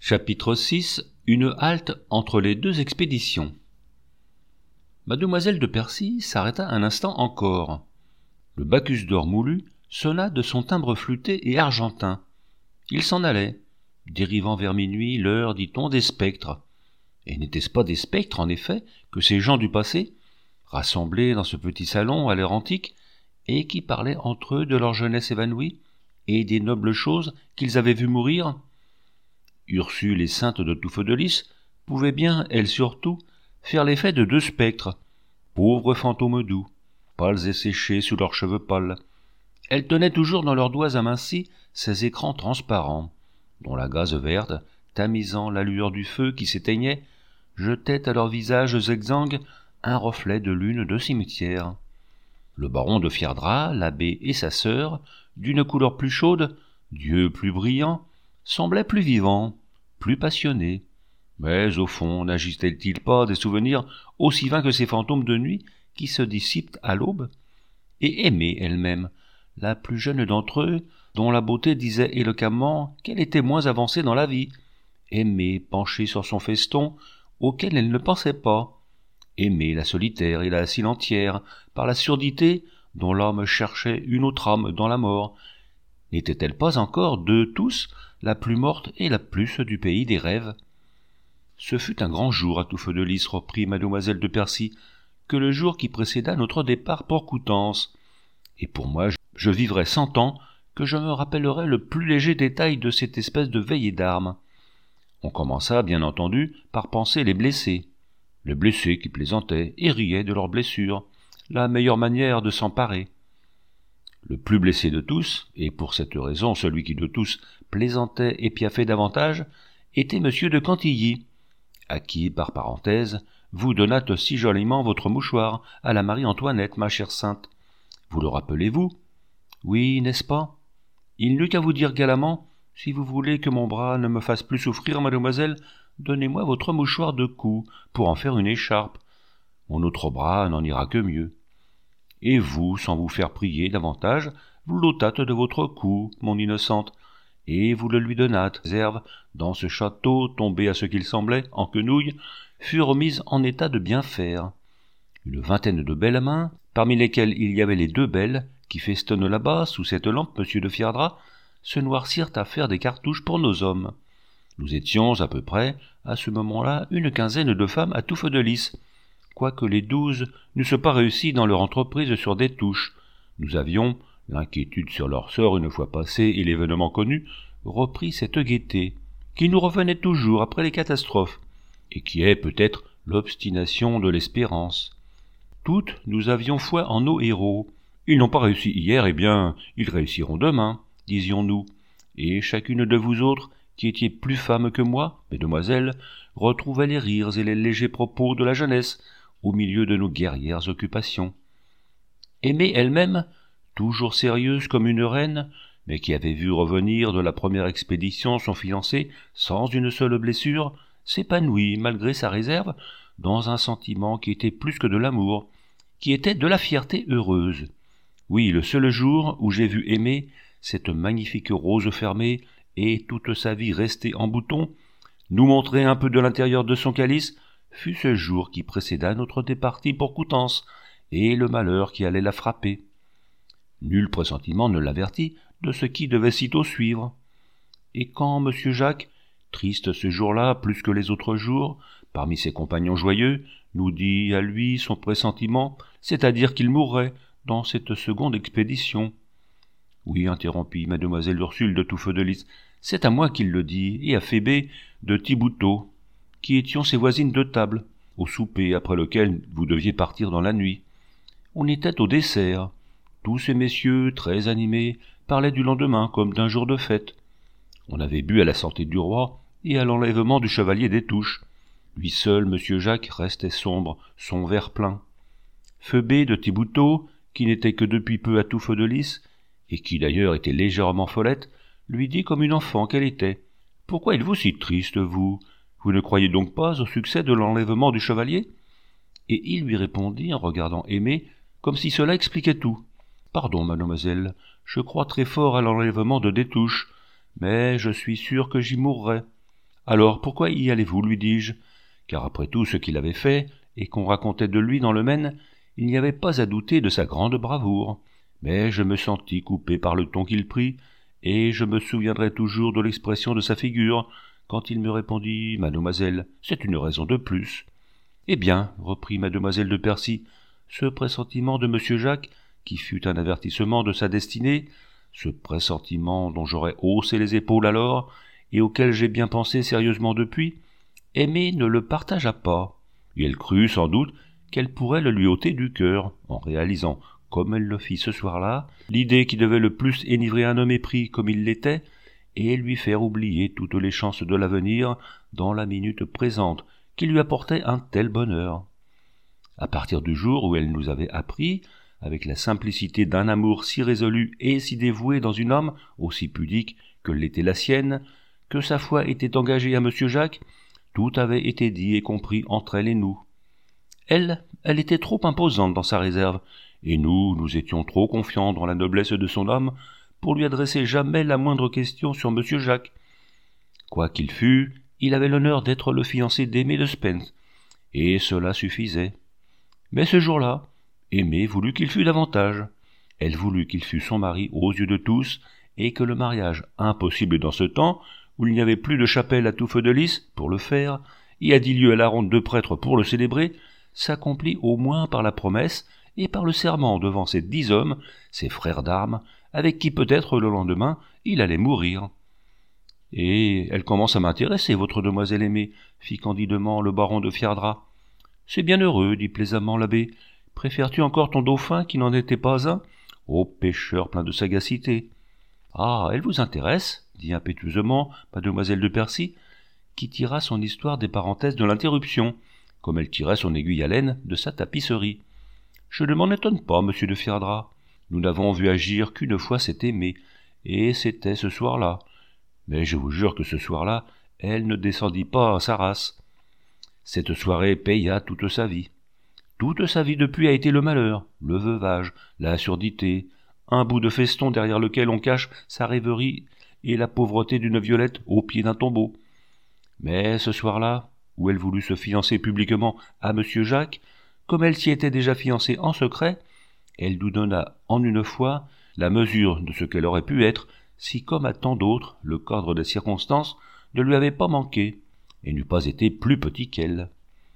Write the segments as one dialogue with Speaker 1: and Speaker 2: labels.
Speaker 1: Chapitre 6. Une halte entre les deux expéditions. Mademoiselle de Percy s'arrêta un instant encore. Le Bacchus d'or moulu sonna de son timbre flûté et argentin. Il s'en allait, dérivant vers minuit l'heure, dit-on, des spectres. Et n'étaient-ce pas des spectres, en effet, que ces gens du passé, rassemblés dans ce petit salon à l'heure antique, et qui parlaient entre eux de leur jeunesse évanouie, et des nobles choses qu'ils avaient vues mourir? Ursule et Sainte de Touffes-de-Lys pouvaient bien, elles surtout, faire l'effet de deux spectres, pauvres fantômes doux, pâles et séchés sous leurs cheveux pâles. Elles tenaient toujours dans leurs doigts amincis ces écrans transparents, dont la gaze verte, tamisant la lueur du feu qui s'éteignait, jetait à leurs visages exsangues un reflet de lune de cimetière. Le baron de Fierdra, l'abbé et sa sœur, d'une couleur plus chaude, d'yeux plus brillants, semblaient plus vivants, plus passionnés. Mais au fond, n'agissaient-ils pas des souvenirs aussi vains que ces fantômes de nuit qui se dissipent à l'aube? Et Aimée elle-même, la plus jeune d'entre eux, dont la beauté disait éloquemment qu'elle était moins avancée dans la vie. Aimée penchée sur son feston, auquel elle ne pensait pas. Aimée la solitaire et la silentière, par la surdité dont l'homme cherchait une autre âme dans la mort. N'était-elle pas encore, d'eux tous, la plus morte et la plus du pays des rêves? Ce fut un grand jour à Touffes-de-Lys, reprit mademoiselle de Percy, que le jour qui précéda notre départ pour Coutances. Et pour moi, je vivrai 100 ans que je me rappellerai le plus léger détail de cette espèce de veillée d'armes. On commença, bien entendu, par panser les blessés. Les blessés qui plaisantaient et riaient de leurs blessures, la meilleure manière de s'emparer. Le plus blessé de tous, et pour cette raison celui qui de tous plaisantait et piaffait davantage, était monsieur de Cantilly, à qui, par parenthèse, vous donnâtes si joliment votre mouchoir à la Marie-Antoinette, ma chère sainte. Vous le rappelez-vous? Oui, n'est-ce pas? Il n'eut qu'à vous dire galamment: si vous voulez que mon bras ne me fasse plus souffrir, mademoiselle, donnez-moi votre mouchoir de cou pour en faire une écharpe. Mon autre bras n'en ira que mieux. Et vous, sans vous faire prier davantage, vous l'ôtâtes de votre cou, mon innocente, et vous le lui donnâtes. Réserves, dans ce château, tombé à ce qu'il semblait, en quenouille, furent mises en état de bien faire. Une vingtaine de belles mains, parmi lesquelles il y avait les deux belles, qui festonnent là-bas, sous cette lampe, monsieur de Fierdra, se noircirent à faire des cartouches pour nos hommes. Nous étions, à peu près, à ce moment-là, une quinzaine de femmes à Touffes-de-Lys, quoique les 12 n'eussent pas réussi dans leur entreprise sur des touches. Nous avions, l'inquiétude sur leur sort une fois passé et l'événement connu, repris cette gaieté, qui nous revenait toujours après les catastrophes, et qui est peut-être l'obstination de l'espérance. Toutes, nous avions foi en nos héros. Ils n'ont pas réussi hier, eh bien, ils réussiront demain, disions-nous, et chacune de vous autres, qui étiez plus femmes que moi, mesdemoiselles, retrouvait les rires et les légers propos de la jeunesse, au milieu de nos guerrières occupations. Aimée elle-même, toujours sérieuse comme une reine, mais qui avait vu revenir de la première expédition son fiancé sans une seule blessure, s'épanouit, malgré sa réserve, dans un sentiment qui était plus que de l'amour, qui était de la fierté heureuse. Oui, le seul jour où j'ai vu Aimée, cette magnifique rose fermée, et toute sa vie restée en bouton, nous montrer un peu de l'intérieur de son calice, fut ce jour qui précéda notre départie pour Coutances, et le malheur qui allait la frapper. Nul pressentiment ne l'avertit de ce qui devait sitôt suivre. Et quand monsieur Jacques, triste ce jour-là plus que les autres jours, parmi ses compagnons joyeux, nous dit à lui son pressentiment, c'est-à-dire qu'il mourrait dans cette seconde expédition. Oui, interrompit mademoiselle Ursule de Touffes-de-Lys, c'est à moi qu'il le dit, et à Phébé de Thiboutot, qui étions ses voisines de table, au souper après lequel vous deviez partir dans la nuit. On était au dessert. Tous ces messieurs, très animés, parlaient du lendemain comme d'un jour de fête. On avait bu à la santé du roi et à l'enlèvement du chevalier des Touches. Lui seul, monsieur Jacques, restait sombre, son verre plein. Phébé de Thiboutot, qui n'était que depuis peu à Touffes-de-Lys, et qui d'ailleurs était légèrement follette, lui dit comme une enfant qu'elle était: « Pourquoi êtes-vous si triste, vous? Vous ne croyez donc pas au succès de l'enlèvement du chevalier ?» Et il lui répondit en regardant Aimée, comme si cela expliquait tout: « Pardon, mademoiselle, je crois très fort à l'enlèvement de Destouches, mais je suis sûr que j'y mourrai. Alors pourquoi y allez-vous, lui dis-je, car après tout ce qu'il avait fait, et qu'on racontait de lui dans le Maine, il n'y avait pas à douter de sa grande bravoure. Mais je me sentis coupé par le ton qu'il prit, et je me souviendrai toujours de l'expression de sa figure, quand il me répondit « Mademoiselle, c'est une raison de plus. » Eh bien, reprit mademoiselle de Percy, ce pressentiment de monsieur Jacques, qui fut un avertissement de sa destinée, ce pressentiment dont j'aurais haussé les épaules alors, et auquel j'ai bien pensé sérieusement depuis, Aimée ne le partagea pas, et elle crut sans doute qu'elle pourrait le lui ôter du cœur, en réalisant, comme elle le fit ce soir-là, l'idée qui devait le plus enivrer un homme épris comme il l'était, et lui faire oublier toutes les chances de l'avenir dans la minute présente, qui lui apportait un tel bonheur. À partir du jour où elle nous avait appris, avec la simplicité d'un amour si résolu et si dévoué dans une âme aussi pudique que l'était la sienne, que sa foi était engagée à monsieur Jacques, tout avait été dit et compris entre elle et nous. Elle était trop imposante dans sa réserve, et nous étions trop confiants dans la noblesse de son âme pour lui adresser jamais la moindre question sur monsieur Jacques. Quoi qu'il fût, il avait l'honneur d'être le fiancé d'Aimée de Spence, et cela suffisait. Mais ce jour-là, Aimée voulut qu'il fût davantage. Elle voulut qu'il fût son mari aux yeux de tous, et que le mariage, impossible dans ce temps, où il n'y avait plus de chapelle à tout feu de lys pour le faire, et à 10 lieues à la ronde de prêtres pour le célébrer, s'accomplit au moins par la promesse et par le serment devant ces 10 hommes, ses frères d'armes, avec qui peut-être le lendemain il allait mourir. « Et elle commence à m'intéresser, votre demoiselle aimée, fit candidement le baron de Fierdra. « C'est bien heureux, dit plaisamment l'abbé. Préfères-tu encore ton dauphin qui n'en était pas un? Ô pécheur plein de sagacité. »« Ah, elle vous intéresse, dit impétueusement mademoiselle de Percy, qui tira son histoire des parenthèses de l'interruption, comme elle tirait son aiguille à laine de sa tapisserie. Je ne m'en étonne pas, monsieur de Fierdra. Nous n'avons vu agir qu'une fois cette Aimée, et c'était ce soir-là. Mais je vous jure que ce soir-là, elle ne descendit pas à sa race. Cette soirée paya toute sa vie. Toute sa vie depuis a été le malheur, le veuvage, la surdité, un bout de feston derrière lequel on cache sa rêverie et la pauvreté d'une violette au pied d'un tombeau. Mais ce soir-là, où elle voulut se fiancer publiquement à monsieur Jacques, comme elle s'y était déjà fiancée en secret, elle nous donna en une fois la mesure de ce qu'elle aurait pu être si, comme à tant d'autres, le cadre des circonstances ne lui avait pas manqué, et n'eût pas été plus petit qu'elle.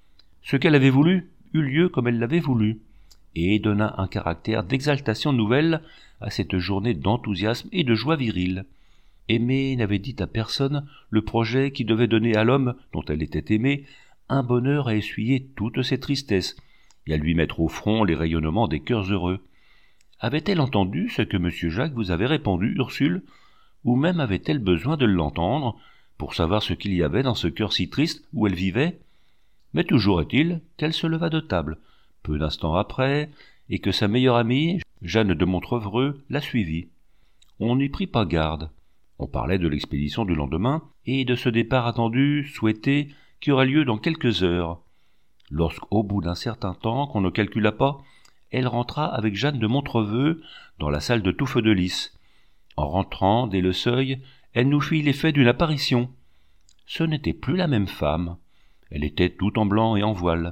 Speaker 1: Ce qu'elle avait voulu eut lieu comme elle l'avait voulu, et donna un caractère d'exaltation nouvelle à cette journée d'enthousiasme et de joie virile. Aimée n'avait dit à personne le projet qui devait donner à l'homme dont elle était aimée un bonheur à essuyer toutes ses tristesses, et à lui mettre au front les rayonnements des cœurs heureux. Avait-elle entendu ce que M. Jacques vous avait répondu, Ursule, ou même avait-elle besoin de l'entendre pour savoir ce qu'il y avait dans ce cœur si triste où elle vivait? Mais toujours est-il qu'elle se leva de table, peu d'instants après, et que sa meilleure amie, Jeanne de Montrevreux, la suivit. On n'y prit pas garde. On parlait de l'expédition du lendemain, et de ce départ attendu, souhaité, qui aura lieu dans quelques heures. Lorsqu'au bout d'un certain temps, qu'on ne calcula pas, elle rentra avec Jeanne de Montreveux dans la salle de Touffe de Lys. En rentrant, dès le seuil, elle nous fit l'effet d'une apparition. Ce n'était plus la même femme. Elle était toute en blanc et en voile.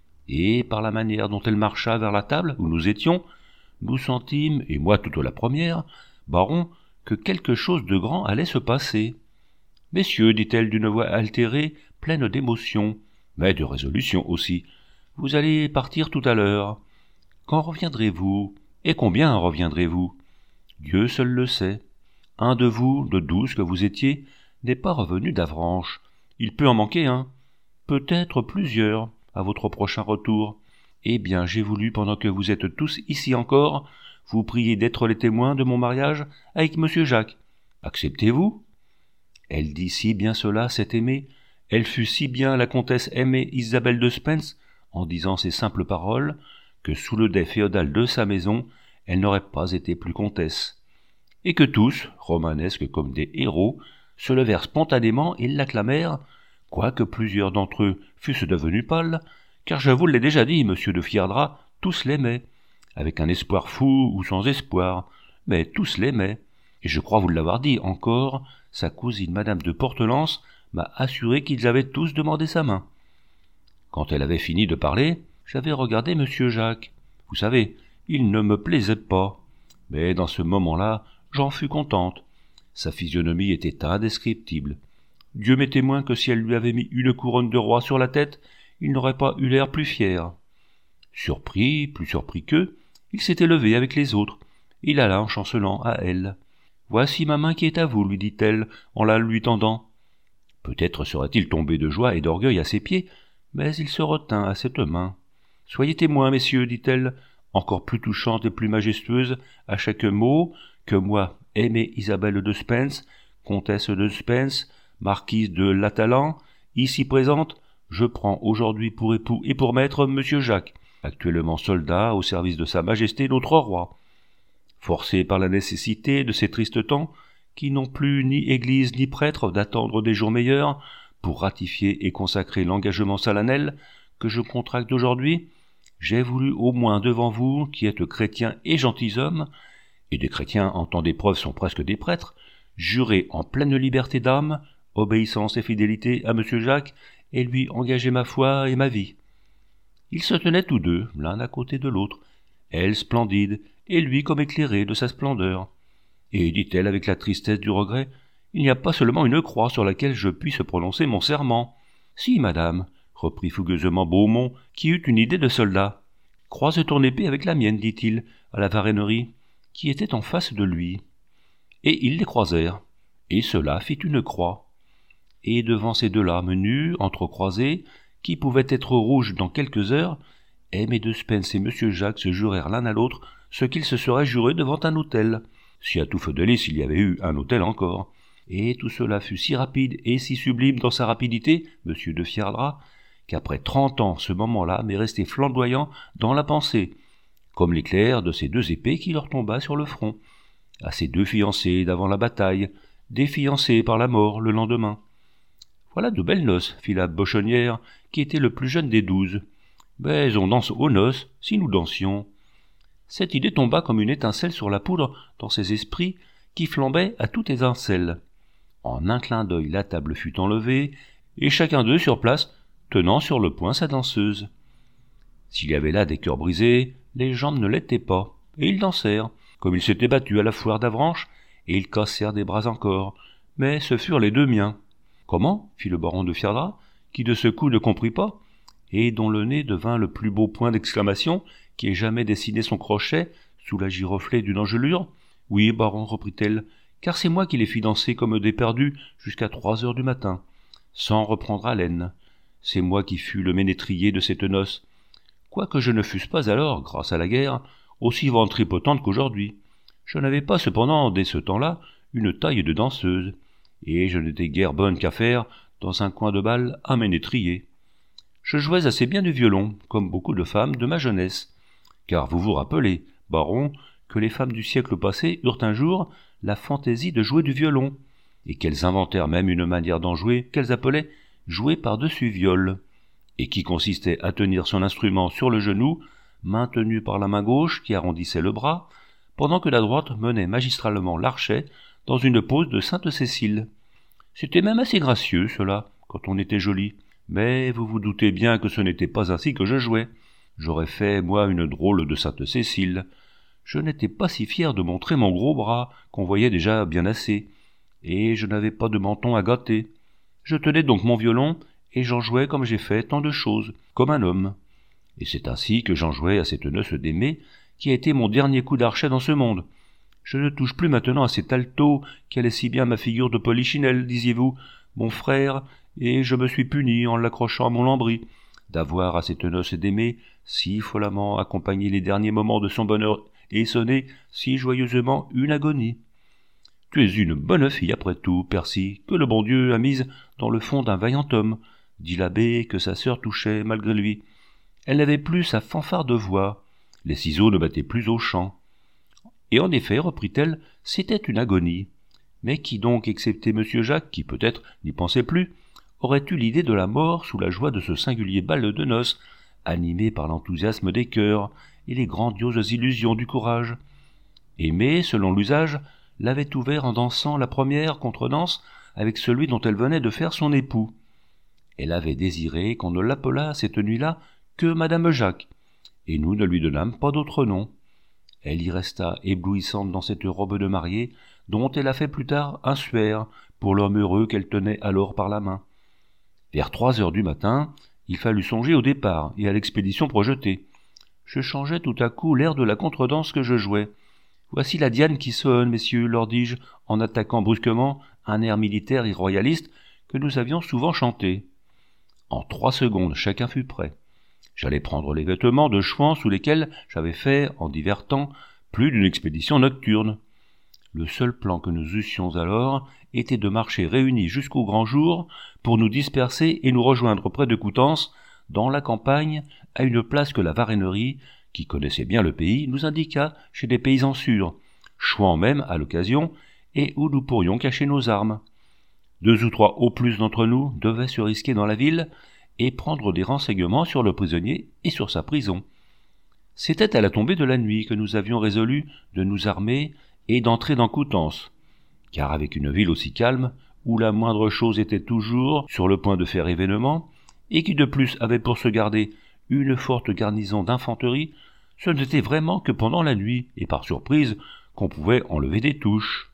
Speaker 1: Et, par la manière dont elle marcha vers la table où nous étions, nous sentîmes, et moi toute la première, baron, que quelque chose de grand allait se passer. « Messieurs, dit-elle d'une voix altérée, pleine d'émotion, mais de résolution aussi, vous allez partir tout à l'heure. Quand reviendrez-vous? Et combien reviendrez-vous? Dieu seul le sait. Un de vous, de 12 que vous étiez, n'est pas revenu d'Avranches. Il peut en manquer un. Peut-être plusieurs, à votre prochain retour. Eh bien, j'ai voulu, pendant que vous êtes tous ici encore, vous prier d'être les témoins de mon mariage avec monsieur Jacques. Acceptez-vous? Elle dit si bien cela, cette Aimée. Elle fut si bien la comtesse Aimée Isabelle de Spence, en disant ces simples paroles, que sous le dais féodal de sa maison, elle n'aurait pas été plus comtesse. Et que tous, romanesques comme des héros, se levèrent spontanément et l'acclamèrent, quoique plusieurs d'entre eux fussent devenus pâles, car je vous l'ai déjà dit, monsieur de Fierdra, tous l'aimaient, avec un espoir fou ou sans espoir, mais tous l'aimaient, et je crois vous l'avoir dit encore, sa cousine madame de Portelance m'a assuré qu'ils avaient tous demandé sa main. Quand elle avait fini de parler, j'avais regardé monsieur Jacques. Vous savez, il ne me plaisait pas. Mais dans ce moment-là, j'en fus contente. Sa physionomie était indescriptible. Dieu m'est témoin que si elle lui avait mis une couronne de roi sur la tête, il n'aurait pas eu l'air plus fier. Surpris, plus surpris qu'eux, il s'était levé avec les autres. Il alla en chancelant à elle. « Voici ma main qui est à vous, lui dit-elle, en la lui tendant. » Peut-être serait-il tombé de joie et d'orgueil à ses pieds, mais il se retint à cette main. « Soyez témoins, messieurs, dit-elle, encore plus touchante et plus majestueuse à chaque mot, que moi, aimée Isabelle de Spence, comtesse de Spence, marquise de Latalan, ici présente, je prends aujourd'hui pour époux et pour maître monsieur Jacques, actuellement soldat au service de sa majesté notre roi. Forcé par la nécessité de ces tristes temps, qui n'ont plus ni église ni prêtre d'attendre des jours meilleurs, pour ratifier et consacrer l'engagement solennel que je contracte aujourd'hui, j'ai voulu au moins devant vous, qui êtes chrétiens et gentilshommes, et des chrétiens en temps d'épreuve sont presque des prêtres, jurer en pleine liberté d'âme, obéissance et fidélité à monsieur Jacques, et lui engager ma foi et ma vie. Ils se tenaient tous deux, l'un à côté de l'autre, elle splendide, et lui comme éclairé de sa splendeur. Et dit-elle avec la tristesse du regret, il n'y a pas seulement une croix sur laquelle je puisse prononcer mon serment. Si, madame, reprit fougueusement Beaumont, qui eut une idée de soldat. Croise ton épée avec la mienne, dit-il, à la Varennerie, qui était en face de lui. Et ils les croisèrent, et cela fit une croix. Et devant ces deux lames nues, entrecroisées, qui pouvaient être rouges dans quelques heures, Aimé de Spence et monsieur Jacques se jurèrent l'un à l'autre ce qu'ils se seraient jurés devant un autel, si à tout feu de lys il y avait eu un autel encore. Et tout cela fut si rapide et si sublime dans sa rapidité, monsieur de Fierdra, qu'après 30 ans ce moment-là m'est resté flamboyant dans la pensée, comme l'éclair de ces deux épées qui leur tomba sur le front, à ces deux fiancés d'avant la bataille, défiancés par la mort le lendemain. Voilà de belles noces, fit la bochonnière, qui était le plus jeune des 12. Mais on danse aux noces, si nous dansions. Cette idée tomba comme une étincelle sur la poudre dans ces esprits qui flambaient à toute étincelle. En un clin d'œil, la table fut enlevée, et chacun d'eux sur place, tenant sur le poing sa danseuse. S'il y avait là des cœurs brisés, les jambes ne l'étaient pas, et ils dansèrent, comme ils s'étaient battus à la foire d'Avranches, et ils cassèrent des bras encore, mais ce furent les deux miens. « Comment » fit le baron de Fierdra, qui de ce coup ne comprit pas, et dont le nez devint le plus beau point d'exclamation qui ait jamais dessiné son crochet sous la giroflée d'une engelure. « Oui, baron, reprit-elle, car c'est moi qui les fis danser comme des perdus jusqu'à 3 heures du matin, sans reprendre haleine. C'est moi qui fus le ménétrier de cette noce, quoique je ne fusse pas alors, grâce à la guerre, aussi ventripotente qu'aujourd'hui. Je n'avais pas cependant, dès ce temps-là, une taille de danseuse, et je n'étais guère bonne qu'à faire, dans un coin de bal, un ménétrier. Je jouais assez bien du violon, comme beaucoup de femmes de ma jeunesse, car vous vous rappelez, baron, que les femmes du siècle passé eurent un jour la fantaisie de jouer du violon, et qu'elles inventèrent même une manière d'en jouer qu'elles appelaient « jouer par-dessus viol », et qui consistait à tenir son instrument sur le genou, maintenu par la main gauche qui arrondissait le bras, pendant que la droite menait magistralement l'archet dans une pose de Sainte-Cécile. C'était même assez gracieux, cela, quand on était joli, mais vous vous doutez bien que ce n'était pas ainsi que je jouais. J'aurais fait, moi, une drôle de Sainte-Cécile. Je n'étais pas si fier de montrer mon gros bras, qu'on voyait déjà bien assez, et je n'avais pas de menton à gâter. Je tenais donc mon violon, et j'en jouais comme j'ai fait tant de choses, comme un homme. Et c'est ainsi que j'en jouais à cette noce d'Aimé, qui a été mon dernier coup d'archet dans ce monde. Je ne touche plus maintenant à cet alto qui allait si bien ma figure de polichinelle, disiez-vous, mon frère, et je me suis puni en l'accrochant à mon lambris, d'avoir à cette noce d'Aimé si follement accompagné les derniers moments de son bonheur et sonné si joyeusement une agonie. Tu es une bonne fille après tout, Percy, que le bon Dieu a mise dans le fond d'un vaillant homme, dit l'abbé que sa sœur touchait malgré lui. Elle n'avait plus sa fanfare de voix, les ciseaux ne battaient plus au chant. Et en effet, reprit-elle, c'était une agonie. Mais qui donc, excepté monsieur Jacques, qui peut-être n'y pensait plus, aurait eu l'idée de la mort sous la joie de ce singulier bal de noces, animé par l'enthousiasme des cœurs et les grandioses illusions du courage. Aimé, selon l'usage, l'avait ouvert en dansant la première contredanse avec celui dont elle venait de faire son époux. Elle avait désiré qu'on ne l'appelât cette nuit-là que Madame Jacques, et nous ne lui donnâmes pas d'autre nom. Elle y resta éblouissante dans cette robe de mariée, dont elle a fait plus tard un suaire pour l'homme heureux qu'elle tenait alors par la main. Vers 3 heures du matin, il fallut songer au départ et à l'expédition projetée. Je changeai tout à coup l'air de la contredanse que je jouais. « Voici la Diane qui sonne, messieurs, leur dis-je, en attaquant brusquement un air militaire et royaliste que nous avions souvent chanté. » En 3 secondes, chacun fut prêt. J'allais prendre les vêtements de chouans sous lesquels j'avais fait, en divers temps, plus d'une expédition nocturne. Le seul plan que nous eussions alors était de marcher réunis jusqu'au grand jour pour nous disperser et nous rejoindre près de Coutances, dans la campagne, à une place que la Varennerie, qui connaissait bien le pays, nous indiqua chez des paysans sûrs, chouans même à l'occasion, et où nous pourrions cacher nos armes. 2 ou 3 au plus d'entre nous devaient se risquer dans la ville et prendre des renseignements sur le prisonnier et sur sa prison. C'était à la tombée de la nuit que nous avions résolu de nous armer et d'entrer dans Coutances, car avec une ville aussi calme, où la moindre chose était toujours sur le point de faire événement, et qui de plus avait pour se garder une forte garnison d'infanterie, ce n'était vraiment que pendant la nuit, et par surprise, qu'on pouvait enlever des touches.